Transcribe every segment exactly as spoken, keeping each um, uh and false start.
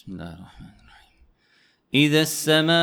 بسم الله الرحمن الرحيم. إذا السماء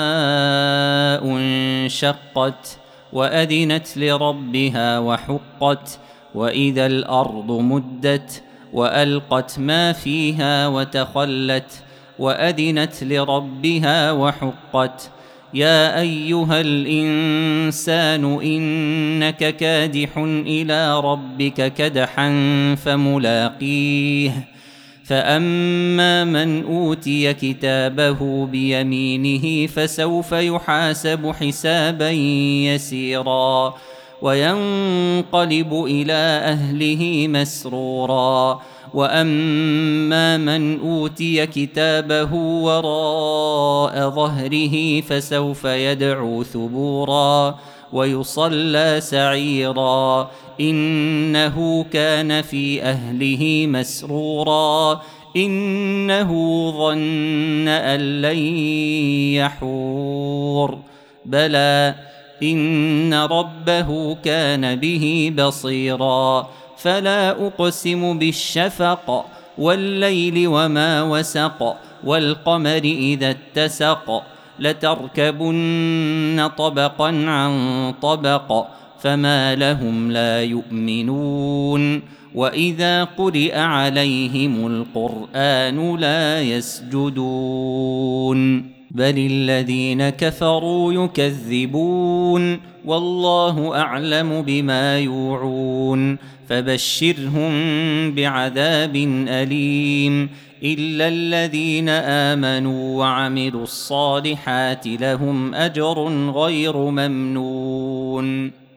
انشقت وأذنت لربها وحقت وإذا الأرض مدت وألقت ما فيها وتخلت وأذنت لربها وحقت. يا أيها الإنسان إنك كادح إلى ربك كدحا فملاقيه. فأما من أوتي كتابه بيمينه فسوف يحاسب حسابا يسيرا وينقلب إلى أهله مسرورا. وأما من أوتي كتابه وراء ظهره فسوف يدعو ثبورا ويصلى سعيرا إنه كان في أهله مسرورا إنه ظن أن لن يحور بلى إن ربه كان به بصيرا. فلا أقسم بالشفق والليل وما وسق والقمر إذا اتسق لتركبن طبقا عن طبق فما لهم لا يؤمنون. وإذا قرئ عليهم القرآن لا يسجدون بل الذين كفروا يكذبون والله أعلم بما يوعون. فبشرهم بعذاب أليم إلا الذين آمنوا وعملوا الصالحات لهم أجر غير ممنون.